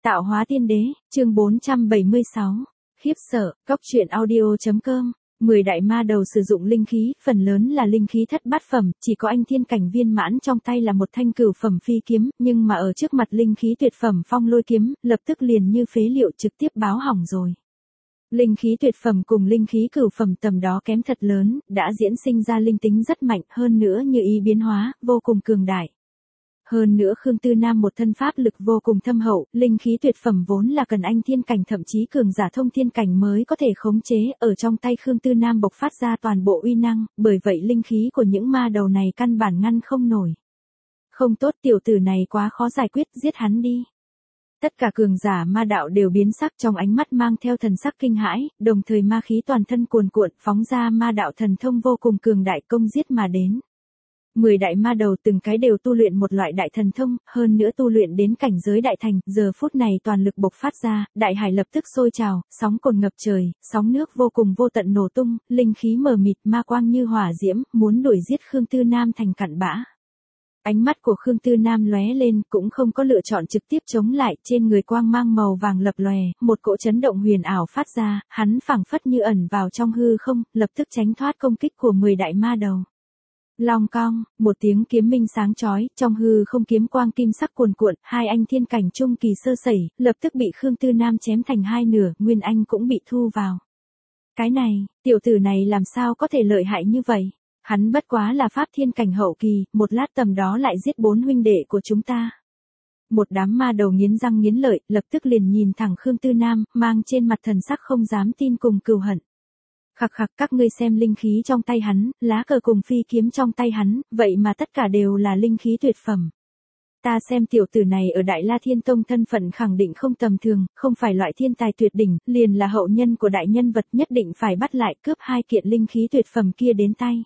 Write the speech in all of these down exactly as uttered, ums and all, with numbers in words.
Tạo hóa tiên đế, chương bốn trăm bảy mươi sáu. Khiếp sợ, cóc truyện audio.com. mười đại ma đầu sử dụng linh khí, phần lớn là linh khí thất bát phẩm, chỉ có anh thiên cảnh viên mãn trong tay là một thanh cửu phẩm phi kiếm, nhưng mà ở trước mặt linh khí tuyệt phẩm phong lôi kiếm, lập tức liền như phế liệu trực tiếp báo hỏng rồi. Linh khí tuyệt phẩm cùng linh khí cửu phẩm tầm đó kém thật lớn, đã diễn sinh ra linh tính rất mạnh, hơn nữa như ý biến hóa, vô cùng cường đại. Hơn nữa Khương Tư Nam một thân pháp lực vô cùng thâm hậu, linh khí tuyệt phẩm vốn là cần anh thiên cảnh thậm chí cường giả thông thiên cảnh mới có thể khống chế, ở trong tay Khương Tư Nam bộc phát ra toàn bộ uy năng, bởi vậy linh khí của những ma đầu này căn bản ngăn không nổi. Không tốt, tiểu tử này quá khó giải quyết, giết hắn đi. Tất cả cường giả ma đạo đều biến sắc, trong ánh mắt mang theo thần sắc kinh hãi, đồng thời ma khí toàn thân cuồn cuộn, phóng ra ma đạo thần thông vô cùng cường đại công giết mà đến. Mười đại ma đầu từng cái đều tu luyện một loại đại thần thông, hơn nữa tu luyện đến cảnh giới đại thành, giờ phút này toàn lực bộc phát ra, đại hải lập tức sôi trào, sóng cồn ngập trời, sóng nước vô cùng vô tận nổ tung, linh khí mờ mịt, ma quang như hỏa diễm, muốn đuổi giết Khương Tư Nam thành cặn bã. Ánh mắt của Khương Tư Nam lóe lên, cũng không có lựa chọn trực tiếp chống lại, trên người quang mang màu vàng lập lòe, một cỗ chấn động huyền ảo phát ra, hắn phảng phất như ẩn vào trong hư không, lập tức tránh thoát công kích của mười đại ma đầu. Long cong, một tiếng kiếm minh sáng chói, trong hư không kiếm quang kim sắc cuồn cuộn, hai anh thiên cảnh trung kỳ sơ sẩy, lập tức bị Khương Tư Nam chém thành hai nửa, Nguyên Anh cũng bị thu vào. Cái này, tiểu tử này làm sao có thể lợi hại như vậy? Hắn bất quá là pháp thiên cảnh hậu kỳ, một lát tầm đó lại giết bốn huynh đệ của chúng ta. Một đám ma đầu nghiến răng nghiến lợi, lập tức liền nhìn thẳng Khương Tư Nam, mang trên mặt thần sắc không dám tin cùng cừu hận. Khặc khặc, các ngươi xem linh khí trong tay hắn, lá cờ cùng phi kiếm trong tay hắn, vậy mà tất cả đều là linh khí tuyệt phẩm. Ta xem tiểu tử này ở Đại La Thiên Tông thân phận khẳng định không tầm thường, không phải loại thiên tài tuyệt đỉnh, liền là hậu nhân của đại nhân vật, nhất định phải bắt lại cướp hai kiện linh khí tuyệt phẩm kia đến tay.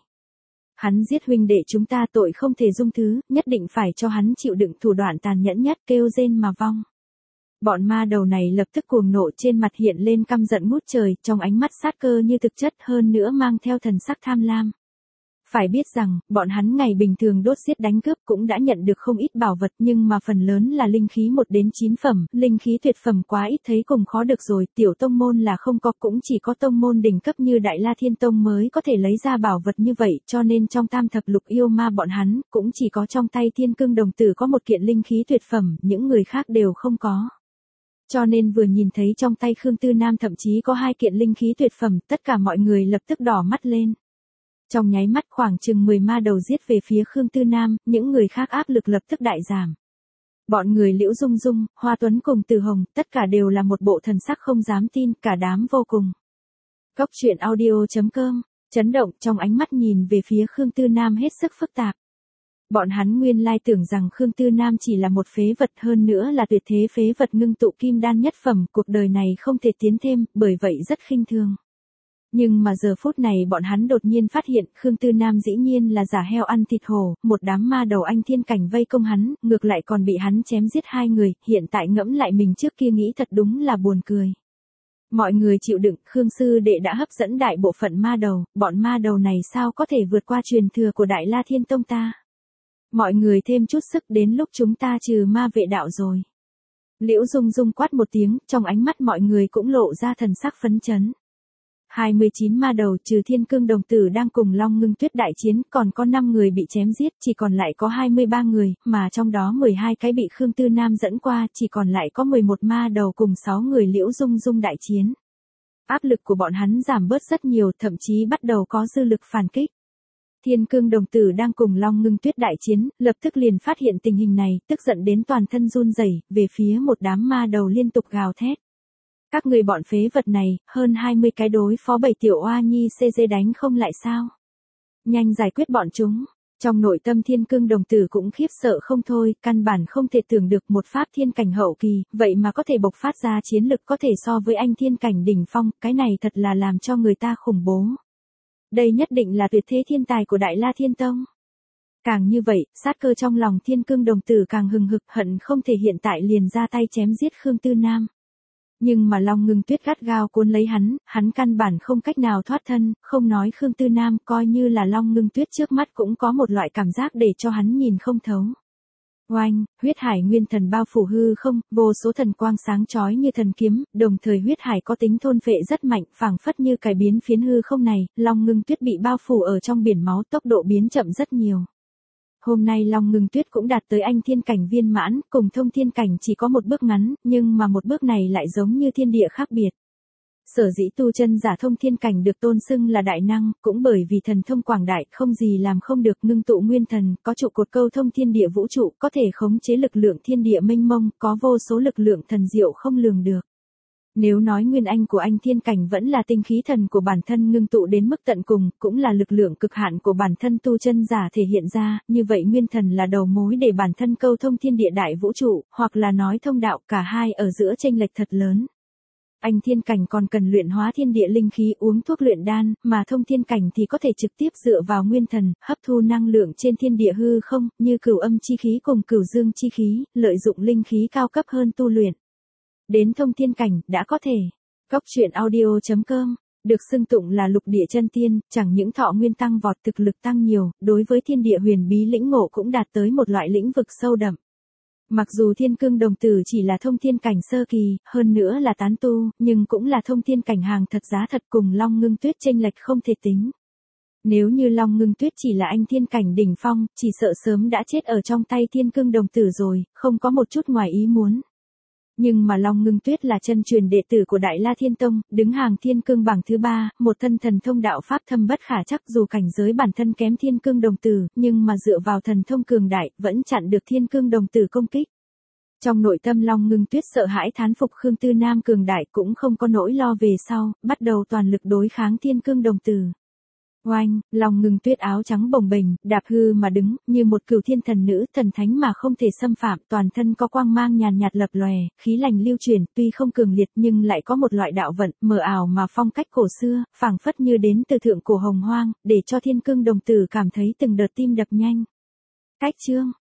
Hắn giết huynh đệ chúng ta tội không thể dung thứ, nhất định phải cho hắn chịu đựng thủ đoạn tàn nhẫn nhất, kêu rên mà vong. Bọn ma đầu này lập tức cuồng nộ, trên mặt hiện lên căm giận ngút trời, trong ánh mắt sát cơ như thực chất, hơn nữa mang theo thần sắc tham lam. Phải biết rằng, bọn hắn ngày bình thường đốt giết đánh cướp cũng đã nhận được không ít bảo vật, nhưng mà phần lớn là linh khí một đến chín phẩm, linh khí tuyệt phẩm quá ít thấy cùng khó được rồi, tiểu tông môn là không có, cũng chỉ có tông môn đỉnh cấp như Đại La Thiên Tông mới có thể lấy ra bảo vật như vậy, cho nên trong tam thập lục yêu ma bọn hắn, cũng chỉ có trong tay Thiên Cương Đồng Tử có một kiện linh khí tuyệt phẩm, những người khác đều không có. Cho nên vừa nhìn thấy trong tay Khương Tư Nam thậm chí có hai kiện linh khí tuyệt phẩm, tất cả mọi người lập tức đỏ mắt lên. Trong nháy mắt khoảng chừng mười ma đầu giết về phía Khương Tư Nam, những người khác áp lực lập tức đại giảm. Bọn người Liễu Dung Dung, Hoa Tuấn cùng Từ Hồng, tất cả đều là một bộ thần sắc không dám tin, cả đám vô cùng. Cóc truyện audio.com, chấn động, trong ánh mắt nhìn về phía Khương Tư Nam hết sức phức tạp. Bọn hắn nguyên lai tưởng rằng Khương Tư Nam chỉ là một phế vật, hơn nữa là tuyệt thế phế vật ngưng tụ kim đan nhất phẩm, cuộc đời này không thể tiến thêm, bởi vậy rất khinh thường. Nhưng mà giờ phút này bọn hắn đột nhiên phát hiện, Khương Tư Nam dĩ nhiên là giả heo ăn thịt hổ, một đám ma đầu anh thiên cảnh vây công hắn, ngược lại còn bị hắn chém giết hai người, hiện tại ngẫm lại mình trước kia nghĩ thật đúng là buồn cười. Mọi người chịu đựng, Khương sư đệ đã hấp dẫn đại bộ phận ma đầu, bọn ma đầu này sao có thể vượt qua truyền thừa của Đại La Thiên Tông ta? Mọi người thêm chút sức, đến lúc chúng ta trừ ma vệ đạo rồi. Liễu Dung Dung quát một tiếng, trong ánh mắt mọi người cũng lộ ra thần sắc phấn chấn. hai mươi chín ma đầu trừ Thiên Cương Đồng Tử đang cùng Long Ngưng Tuyết đại chiến, còn có năm người bị chém giết, chỉ còn lại có hai mươi ba người, mà trong đó mười hai cái bị Khương Tư Nam dẫn qua, chỉ còn lại có mười một ma đầu cùng sáu người Liễu Dung Dung đại chiến. Áp lực của bọn hắn giảm bớt rất nhiều, thậm chí bắt đầu có dư lực phản kích. Thiên Cương Đồng Tử đang cùng Long Ngưng Tuyết đại chiến, lập tức liền phát hiện tình hình này, tức giận đến toàn thân run rẩy, về phía một đám ma đầu liên tục gào thét. Các người bọn phế vật này, hơn hai mươi cái đối phó bảy tiểu oa nhi xê dê đánh không lại sao? Nhanh giải quyết bọn chúng. Trong nội tâm Thiên Cương Đồng Tử cũng khiếp sợ không thôi, căn bản không thể tưởng được một pháp thiên cảnh hậu kỳ, vậy mà có thể bộc phát ra chiến lực có thể so với anh thiên cảnh đỉnh phong, cái này thật là làm cho người ta khủng bố. Đây nhất định là tuyệt thế thiên tài của Đại La Thiên Tông. Càng như vậy, sát cơ trong lòng Thiên Cương Đồng Tử càng hừng hực, hận không thể hiện tại liền ra tay chém giết Khương Tư Nam. Nhưng mà Long Ngưng Tuyết gắt gao cuốn lấy hắn, hắn căn bản không cách nào thoát thân, không nói Khương Tư Nam, coi như là Long Ngưng Tuyết trước mắt cũng có một loại cảm giác để cho hắn nhìn không thấu. Oanh, huyết hải nguyên thần bao phủ hư không, vô số thần quang sáng chói như thần kiếm, đồng thời huyết hải có tính thôn phệ rất mạnh, phảng phất như cải biến phiến hư không này, Long Ngưng Tuyết bị bao phủ ở trong biển máu, tốc độ biến chậm rất nhiều. Hôm nay Long Ngưng Tuyết cũng đạt tới anh thiên cảnh viên mãn, cùng thông thiên cảnh chỉ có một bước ngắn, nhưng mà một bước này lại giống như thiên địa khác biệt. Sở dĩ tu chân giả thông thiên cảnh được tôn xưng là đại năng, cũng bởi vì thần thông quảng đại, không gì làm không được, ngưng tụ nguyên thần, có trụ cột câu thông thiên địa vũ trụ, có thể khống chế lực lượng thiên địa mênh mông, có vô số lực lượng thần diệu không lường được. Nếu nói nguyên anh của anh thiên cảnh vẫn là tinh khí thần của bản thân ngưng tụ đến mức tận cùng, cũng là lực lượng cực hạn của bản thân tu chân giả thể hiện ra, như vậy nguyên thần là đầu mối để bản thân câu thông thiên địa đại vũ trụ, hoặc là nói thông đạo, cả hai ở giữa chênh lệch thật lớn. Anh thiên cảnh còn cần luyện hóa thiên địa linh khí, uống thuốc luyện đan, mà thông thiên cảnh thì có thể trực tiếp dựa vào nguyên thần, hấp thu năng lượng trên thiên địa hư không, như cửu âm chi khí cùng cửu dương chi khí, lợi dụng linh khí cao cấp hơn tu luyện. Đến thông thiên cảnh, đã có thể. Cốc truyện audio chấm com, được xưng tụng là lục địa chân tiên, chẳng những thọ nguyên tăng vọt, thực lực tăng nhiều, đối với thiên địa huyền bí lĩnh ngộ cũng đạt tới một loại lĩnh vực sâu đậm. Mặc dù thiên cương đồng tử chỉ là thông thiên cảnh sơ kỳ, hơn nữa là tán tu, nhưng cũng là thông thiên cảnh hàng thật giá thật, cùng Long Ngưng Tuyết chênh lệch không thể tính. Nếu như Long Ngưng Tuyết chỉ là anh thiên cảnh đỉnh phong, chỉ sợ sớm đã chết ở trong tay thiên cương đồng tử rồi, không có một chút ngoài ý muốn. Nhưng mà Long Ngưng Tuyết là chân truyền đệ tử của Đại La Thiên Tông, đứng hàng thiên cương bảng thứ ba, một thân thần thông đạo pháp thâm bất khả chắc, dù cảnh giới bản thân kém thiên cương đồng tử, nhưng mà dựa vào thần thông cường đại, vẫn chặn được thiên cương đồng tử công kích. Trong nội tâm Long Ngưng Tuyết sợ hãi thán phục Khương Tư Nam cường đại, cũng không có nỗi lo về sau, bắt đầu toàn lực đối kháng thiên cương đồng tử. Oanh, Long Ngưng Tuyết áo trắng bồng bềnh, đạp hư mà đứng, như một cửu thiên thần nữ, thần thánh mà không thể xâm phạm, toàn thân có quang mang nhàn nhạt lập lòe, khí lành lưu truyền, tuy không cường liệt nhưng lại có một loại đạo vận, mờ ảo mà phong cách cổ xưa, phảng phất như đến từ thượng cổ hồng hoang, để cho thiên cương đồng tử cảm thấy từng đợt tim đập nhanh. Cách chương